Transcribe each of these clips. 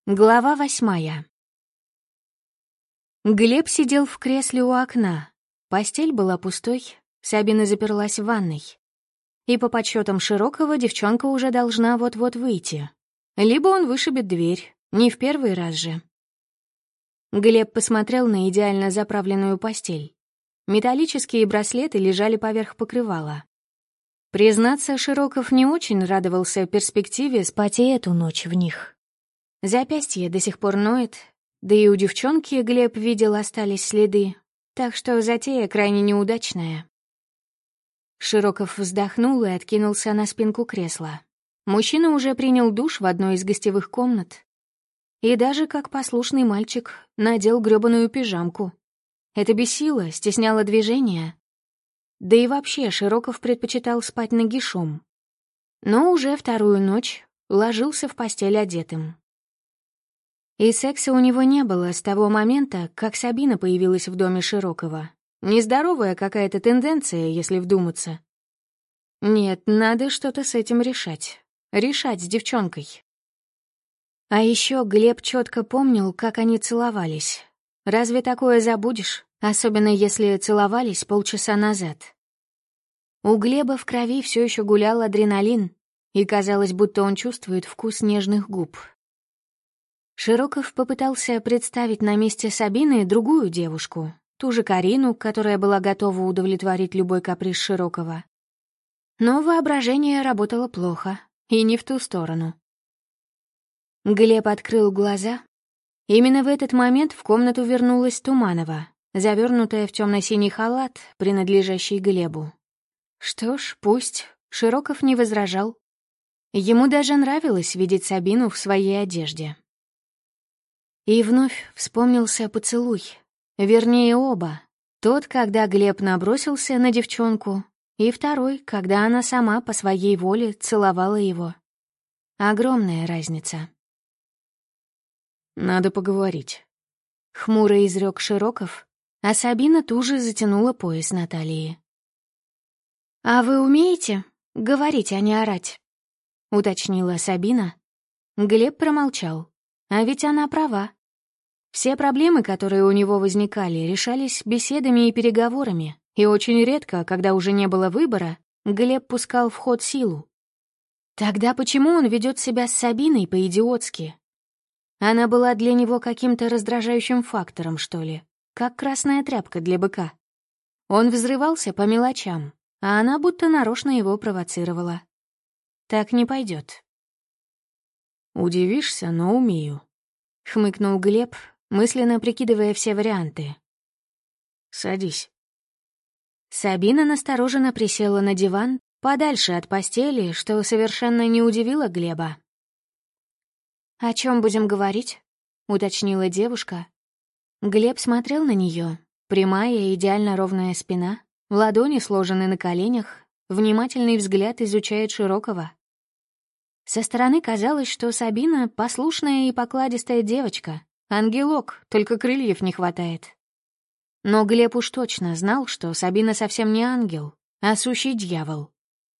Глава 8. Глеб сидел в кресле у окна. Постель была пустой, Сабина заперлась в ванной. И по подсчетам Широкого девчонка уже должна вот-вот выйти. Либо он вышибет дверь, не в первый раз же. Глеб посмотрел на идеально заправленную постель. Металлические браслеты лежали поверх покрывала. Признаться, Широков не очень радовался перспективе спать и эту ночь в них. Запястье до сих пор ноет, да и у девчонки, Глеб видел, остались следы, так что затея крайне неудачная. Широков вздохнул и откинулся на спинку кресла. Мужчина уже принял душ в одной из гостевых комнат. И даже, как послушный мальчик, надел грёбаную пижамку. Это бесило, стесняло движения. Да и вообще Широков предпочитал спать нагишом. Но уже вторую ночь ложился в постель одетым. И секса у него не было с того момента, как Сабина появилась в доме Широкова. Нездоровая какая-то тенденция, если вдуматься. Нет, надо что-то с этим решать. Решать с девчонкой. А еще Глеб четко помнил, как они целовались. Разве такое забудешь, особенно если целовались полчаса назад? У Глеба в крови все еще гулял адреналин, и казалось, будто он чувствует вкус нежных губ. Широков попытался представить на месте Сабины другую девушку, ту же Карину, которая была готова удовлетворить любой каприз Широкова. Но воображение работало плохо, и не в ту сторону. Глеб открыл глаза. Именно в этот момент в комнату вернулась Туманова, завернутая в темно-синий халат, принадлежащий Глебу. Что ж, пусть. Широков не возражал. Ему даже нравилось видеть Сабину в своей одежде. И вновь вспомнился поцелуй. Вернее, оба. Тот, когда Глеб набросился на девчонку, и второй, когда она сама по своей воле целовала его. Огромная разница. «Надо поговорить», — хмуро изрек Широков, а Сабина туже затянула пояс на талии. «А вы умеете говорить, а не орать?» — уточнила Сабина. Глеб промолчал. А ведь она права. Все проблемы, которые у него возникали, решались беседами и переговорами, и очень редко, когда уже не было выбора, Глеб пускал в ход силу. Тогда почему он ведет себя с Сабиной по-идиотски? Она была для него каким-то раздражающим фактором, что ли, как красная тряпка для быка. Он взрывался по мелочам, а она будто нарочно его провоцировала. Так не пойдет. «Удивишься, но умею», — хмыкнул Глеб, мысленно прикидывая все варианты. «Садись». Сабина настороженно присела на диван, подальше от постели, что совершенно не удивило Глеба. «О чем будем говорить?» — уточнила девушка. Глеб смотрел на нее. Прямая, идеально ровная спина, ладони сложены на коленях, внимательный взгляд изучает Широкого. Со стороны казалось, что Сабина — послушная и покладистая девочка, ангелок, только крыльев не хватает. Но Глеб уж точно знал, что Сабина совсем не ангел, а сущий дьявол.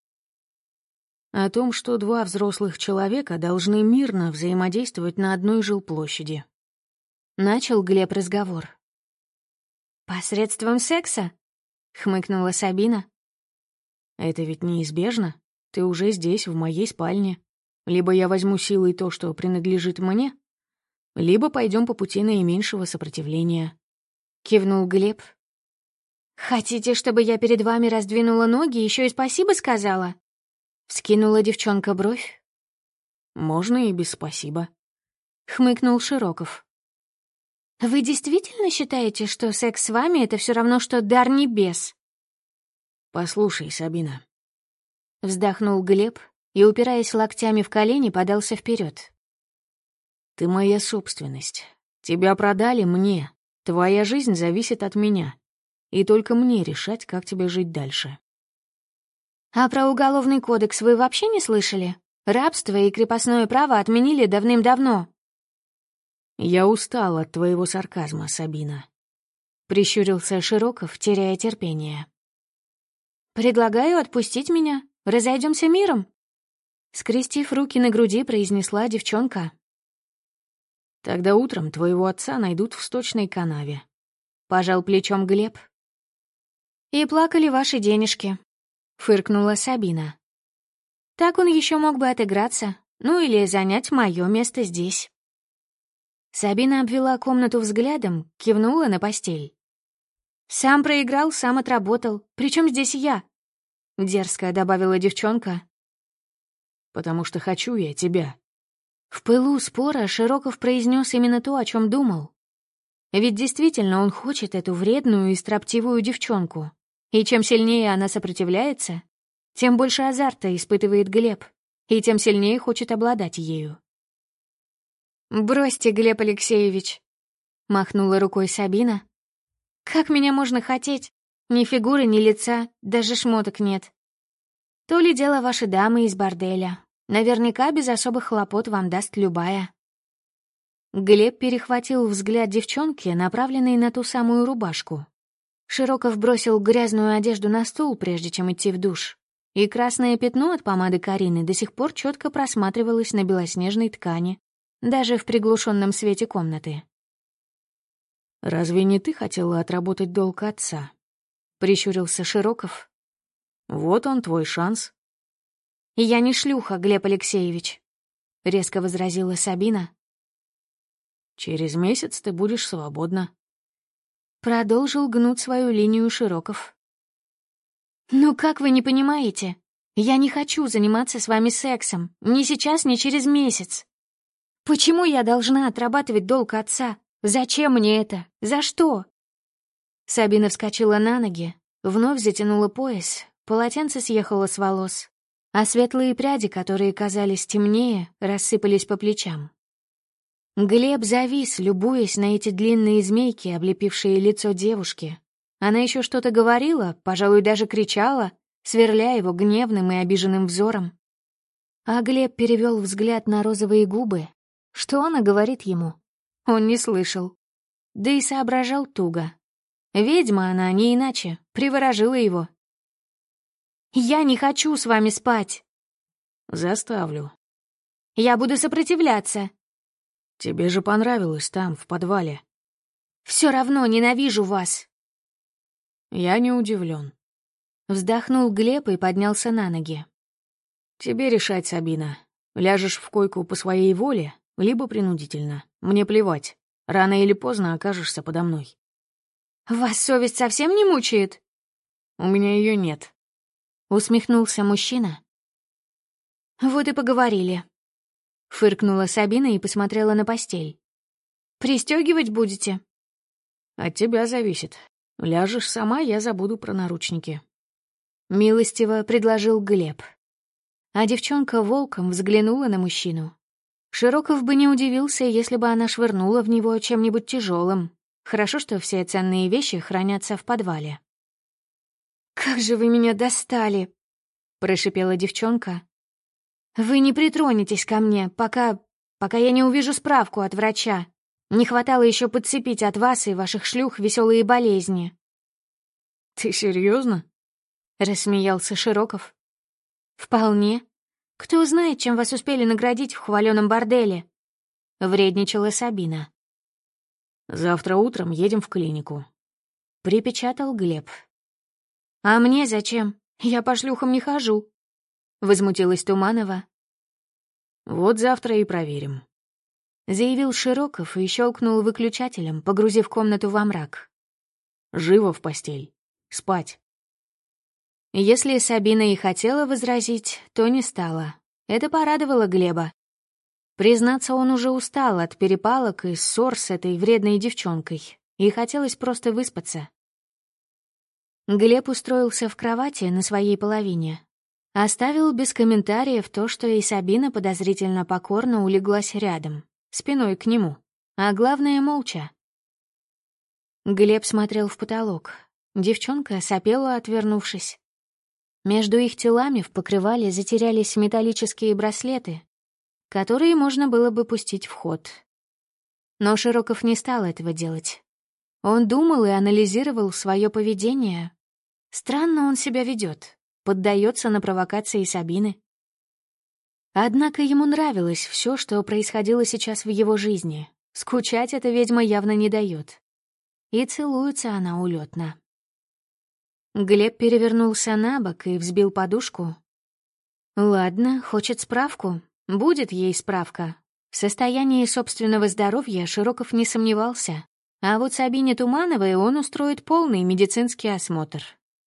О том, что два взрослых человека должны мирно взаимодействовать на одной жилплощади. Начал Глеб разговор. «Посредством секса?» — хмыкнула Сабина. «Это ведь неизбежно. Ты уже здесь, в моей спальне. Либо я возьму силой то, что принадлежит мне, либо пойдем по пути наименьшего сопротивления», — кивнул Глеб. «Хотите, чтобы я перед вами раздвинула ноги и еще и спасибо сказала?» — вскинула девчонка бровь. «Можно и без спасибо», — хмыкнул Широков. «Вы действительно считаете, что секс с вами — это все равно, что дар небес?» «Послушай, Сабина», — вздохнул Глеб и, упираясь локтями в колени, подался вперед. «Ты моя собственность. Тебя продали мне. Твоя жизнь зависит от меня. И только мне решать, как тебе жить дальше». «А про уголовный кодекс вы вообще не слышали? Рабство и крепостное право отменили давным-давно». «Я устал от твоего сарказма, Сабина», — прищурился Широков, теряя терпение. «Предлагаю отпустить меня. Разойдемся миром», — скрестив руки на груди, произнесла девчонка. Тогда утром твоего отца найдут в сточной канаве. Пожал плечом Глеб. И плакали ваши денежки, фыркнула Сабина. Так он еще мог бы отыграться, ну или занять мое место здесь. Сабина обвела комнату взглядом, кивнула на постель. «Сам проиграл, сам отработал. Причем здесь я?» — дерзко добавила девчонка. «Потому что хочу я тебя». В пылу спора Широков произнес именно то, о чем думал. Ведь действительно он хочет эту вредную и строптивую девчонку. И чем сильнее она сопротивляется, тем больше азарта испытывает Глеб, и тем сильнее хочет обладать ею. «Бросьте, Глеб Алексеевич», — махнула рукой Сабина. «Как меня можно хотеть? Ни фигуры, ни лица, даже шмоток нет. То ли дело ваши дамы из борделя. Наверняка без особых хлопот вам даст любая». Глеб перехватил взгляд девчонки, направленный на ту самую рубашку. Широков бросил грязную одежду на стул, прежде чем идти в душ, и красное пятно от помады Карины до сих пор четко просматривалось на белоснежной ткани, даже в приглушенном свете комнаты. «Разве не ты хотела отработать долг отца?» — прищурился Широков. «Вот он, твой шанс». «Я не шлюха, Глеб Алексеевич», — резко возразила Сабина. «Через месяц ты будешь свободна». Продолжил гнуть свою линию Широков. «Ну как вы не понимаете? Я не хочу заниматься с вами сексом. Ни сейчас, ни через месяц. Почему я должна отрабатывать долг отца? Зачем мне это? За что?» Сабина вскочила на ноги, вновь затянула пояс, полотенце съехало с волос, а светлые пряди, которые казались темнее, рассыпались по плечам. Глеб завис, любуясь на эти длинные змейки, облепившие лицо девушки. Она еще что-то говорила, пожалуй, даже кричала, сверля его гневным и обиженным взором. А Глеб перевел взгляд на розовые губы. Что она говорит ему? Он не слышал. Да и соображал туго. Ведьма она, не иначе, приворожила его. «Я не хочу с вами спать!» «Заставлю». «Я буду сопротивляться!» «Тебе же понравилось там, в подвале». «Все равно ненавижу вас!» «Я не удивлен». Вздохнул Глеб и поднялся на ноги. «Тебе решать, Сабина. Ляжешь в койку по своей воле, либо принудительно. Мне плевать. Рано или поздно окажешься подо мной». «Вас совесть совсем не мучает?» «У меня ее нет». Усмехнулся мужчина. «Вот и поговорили». Фыркнула Сабина и посмотрела на постель. «Пристёгивать будете?» «От тебя зависит. Ляжешь сама, я забуду про наручники». Милостиво предложил Глеб. А девчонка волком взглянула на мужчину. Широков бы не удивился, если бы она швырнула в него чем-нибудь тяжелым. Хорошо, что все ценные вещи хранятся в подвале. «Как же вы меня достали!» — прошипела девчонка. «Вы не притронетесь ко мне, пока я не увижу справку от врача. Не хватало еще подцепить от вас и ваших шлюх веселые болезни». «Ты серьезно? Рассмеялся Широков. «Вполне. Кто знает, чем вас успели наградить в хваленом борделе?» Вредничала Сабина. «Завтра утром едем в клинику», — припечатал Глеб. «А мне зачем? Я по шлюхам не хожу», — возмутилась Туманова. «Вот завтра и проверим», — заявил Широков и щелкнул выключателем, погрузив комнату во мрак. «Живо в постель. Спать». Если Сабина и хотела возразить, то не стала. Это порадовало Глеба. Признаться, он уже устал от перепалок и ссор с этой вредной девчонкой, и хотелось просто выспаться. Глеб устроился в кровати на своей половине. Оставил без комментариев то, что и Сабина подозрительно покорно улеглась рядом, спиной к нему, а главное — молча. Глеб смотрел в потолок. Девчонка сопела, отвернувшись. Между их телами в покрывале затерялись металлические браслеты, которые можно было бы пустить в ход. Но Широков не стал этого делать. Он думал и анализировал свое поведение. Странно он себя ведет, поддается на провокации Сабины. Однако ему нравилось все, что происходило сейчас в его жизни. Скучать эта ведьма явно не дает. И целуется она улетно. Глеб перевернулся на бок и взбил подушку. Ладно, хочет справку. Будет ей справка. В состоянии собственного здоровья Широков не сомневался. А вот Сабине Тумановой он устроит полный медицинский осмотр.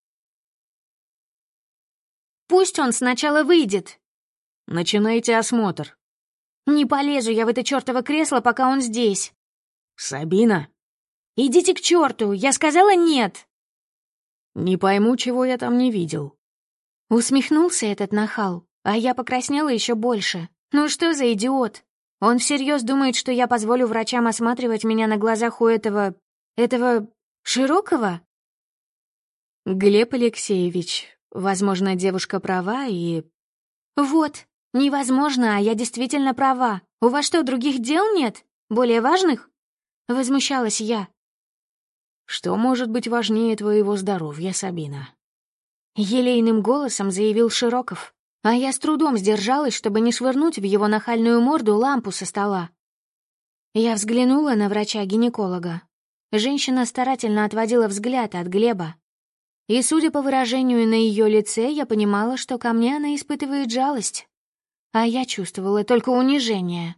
«Пусть он сначала выйдет!» «Начинайте осмотр». «Не полезу я в это чёртово кресло, пока он здесь!» «Сабина!» «Идите к чёрту! Я сказала нет!» «Не пойму, чего я там не видел». Усмехнулся этот нахал, а я покраснела ещё больше. Ну что за идиот? Он всерьез думает, что я позволю врачам осматривать меня на глазах у этого Широкого? Глеб Алексеевич, возможно, девушка права и... Вот, невозможно, а я действительно права. У вас что, других дел нет? Более важных? Возмущалась я. Что может быть важнее твоего здоровья, Сабина? Елейным голосом заявил Широков, а я с трудом сдержалась, чтобы не швырнуть в его нахальную морду лампу со стола. Я взглянула на врача-гинеколога. Женщина старательно отводила взгляд от Глеба. И, судя по выражению на ее лице, я понимала, что ко мне она испытывает жалость. А я чувствовала только унижение.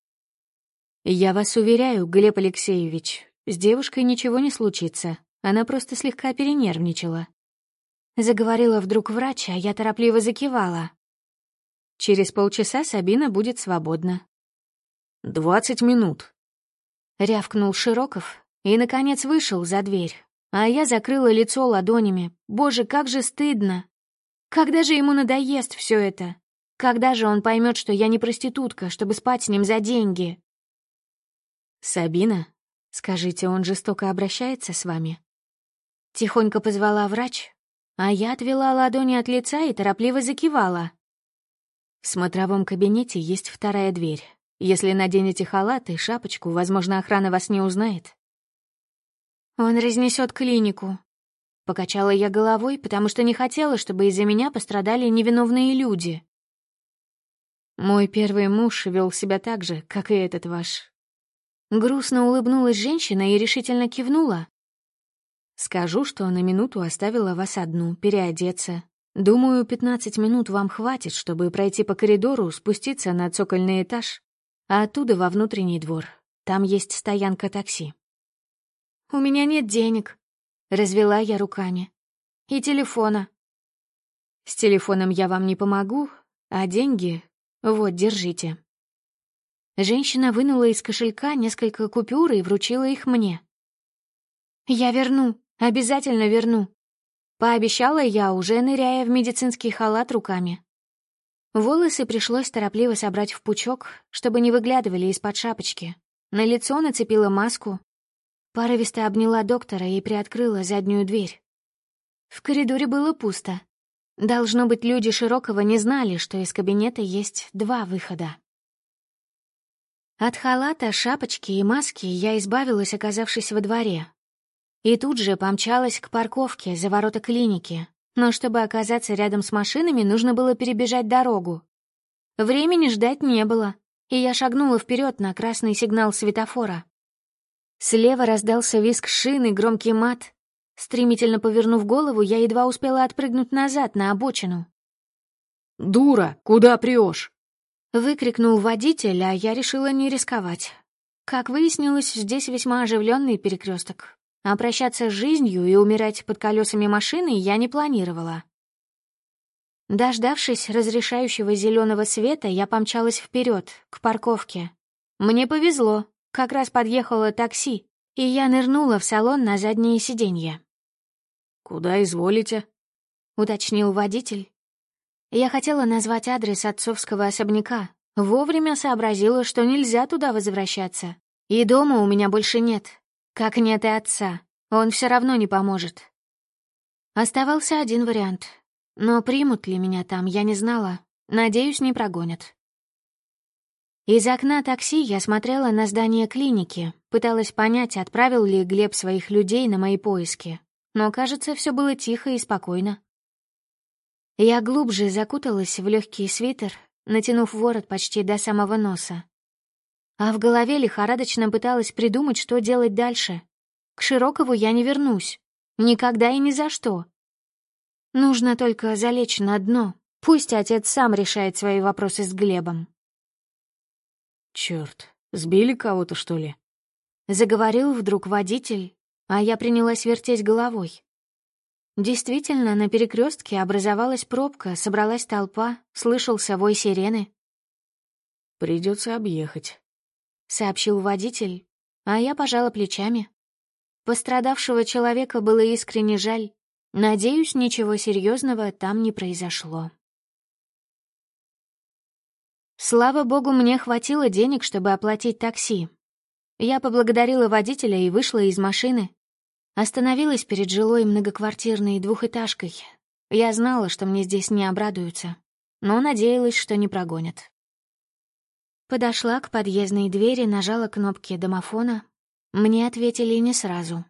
«Я вас уверяю, Глеб Алексеевич, с девушкой ничего не случится. Она просто слегка перенервничала». Заговорила вдруг врач, а я торопливо закивала. «Через полчаса Сабина будет свободна». 20 минут. Рявкнул Широков и, наконец, вышел за дверь. А я закрыла лицо ладонями. Боже, как же стыдно. Когда же ему надоест все это? Когда же он поймет, что я не проститутка, чтобы спать с ним за деньги? «Сабина, скажите, он жестоко обращается с вами?» Тихонько позвала врач, а я отвела ладони от лица и торопливо закивала. «В смотровом кабинете есть вторая дверь. Если наденете халат и шапочку, возможно, охрана вас не узнает». «Он разнесет клинику». Покачала я головой, потому что не хотела, чтобы из-за меня пострадали невиновные люди. «Мой первый муж вел себя так же, как и этот ваш». Грустно улыбнулась женщина и решительно кивнула. «Скажу, что на минуту оставила вас одну, переодеться. Думаю, 15 минут вам хватит, чтобы пройти по коридору, спуститься на цокольный этаж, а оттуда во внутренний двор. Там есть стоянка такси». «У меня нет денег», — развела я руками. «И телефона». «С телефоном я вам не помогу, а деньги... Вот, держите». Женщина вынула из кошелька несколько купюр и вручила их мне. «Я верну, обязательно верну», — пообещала я, уже ныряя в медицинский халат руками. Волосы пришлось торопливо собрать в пучок, чтобы не выглядывали из-под шапочки. На лицо нацепила маску. Порывисто обняла доктора и приоткрыла заднюю дверь. В коридоре было пусто. Должно быть, люди Широкого не знали, что из кабинета есть 2 выхода. От халата, шапочки и маски я избавилась, оказавшись во дворе. И тут же помчалась к парковке за ворота клиники. Но чтобы оказаться рядом с машинами, нужно было перебежать дорогу. Времени ждать не было, и я шагнула вперед на красный сигнал светофора. Слева раздался визг шин и громкий мат. Стремительно повернув голову, я едва успела отпрыгнуть назад на обочину. «Дура, куда прешь?» — выкрикнул водитель, а я решила не рисковать. Как выяснилось, здесь весьма оживленный перекресток, а прощаться с жизнью и умирать под колесами машины я не планировала. Дождавшись разрешающего зеленого света, я помчалась вперед, к парковке. Мне повезло. Как раз подъехало такси, и я нырнула в салон на заднее сиденье. «Куда изволите?» — уточнил водитель. Я хотела назвать адрес отцовского особняка. Вовремя сообразила, что нельзя туда возвращаться. И дома у меня больше нет. Как нет и отца. Он все равно не поможет. Оставался один вариант. Но примут ли меня там, я не знала. Надеюсь, не прогонят. Из окна такси я смотрела на здание клиники, пыталась понять, отправил ли Глеб своих людей на мои поиски. Но, кажется, все было тихо и спокойно. Я глубже закуталась в легкий свитер, натянув ворот почти до самого носа. А в голове лихорадочно пыталась придумать, что делать дальше. К Широкову я не вернусь. Никогда и ни за что. Нужно только залечь на дно. Пусть отец сам решает свои вопросы с Глебом. Чёрт, сбили кого-то, что ли? Заговорил вдруг водитель, а я принялась вертеть головой. Действительно, на перекрестке образовалась пробка, собралась толпа, слышался вой сирены. Придется объехать, Сообщил водитель, а я пожала плечами. Пострадавшего человека было искренне жаль. Надеюсь, ничего серьезного там не произошло. Слава богу, мне хватило денег, чтобы оплатить такси. Я поблагодарила водителя и вышла из машины. Остановилась перед жилой многоквартирной двухэтажкой. Я знала, что мне здесь не обрадуются, но надеялась, что не прогонят. Подошла к подъездной двери, нажала кнопки домофона. Мне ответили не сразу.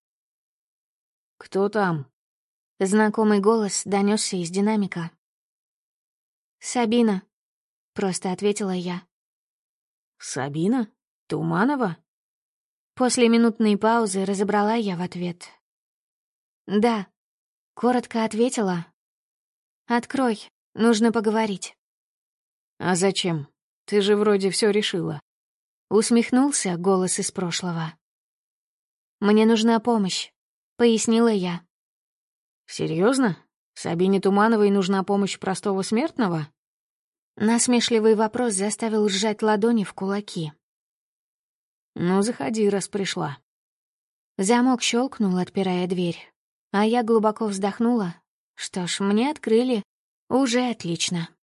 «Кто там?» Знакомый голос донесся из динамика. «Сабина», — просто ответила я. «Сабина? Туманова?» После минутной паузы разобрала я в ответ. «Да», — коротко ответила. «Открой, нужно поговорить». «А зачем? Ты же вроде все решила». Усмехнулся голос из прошлого. «Мне нужна помощь», — пояснила я. Серьезно? Сабине Тумановой нужна помощь простого смертного? Насмешливый вопрос заставил сжать ладони в кулаки. Ну, заходи, раз пришла. Замок щелкнул, отпирая дверь, а я глубоко вздохнула. Что ж, мне открыли. Уже отлично.